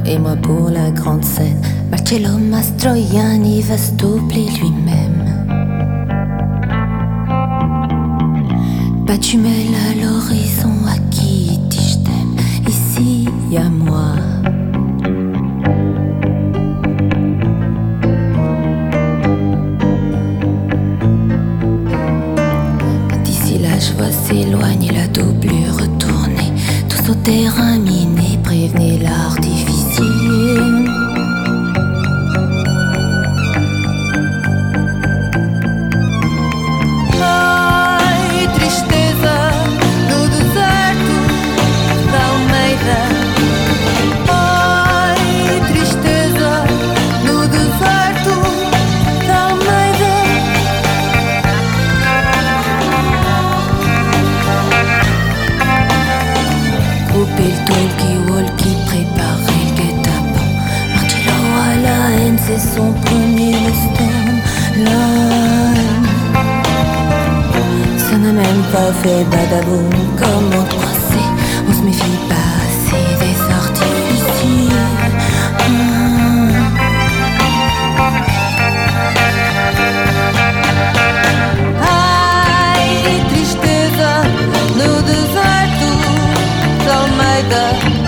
et moi pour la grande scène. Marcello Mastroianni va se doubler lui-même. Pas tu mêles à l'horizon à qui dit je t'aime. Ici y'a moi. D'ici là je vois s'éloigner la doublure retourner. Tous au terrain miné, prévenez l'artificier. C'est son premier western line. Ça n'a même pas fait badaboum. Comment croiser? On se méfie pas assez des artificiers. Ai, tristeza no deserto de Almeida.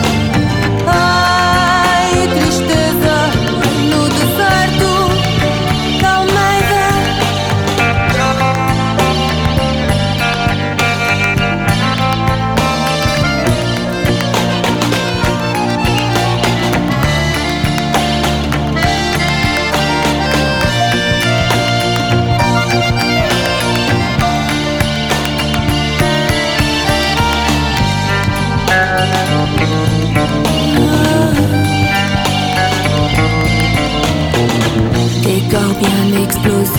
Des corps bien explosés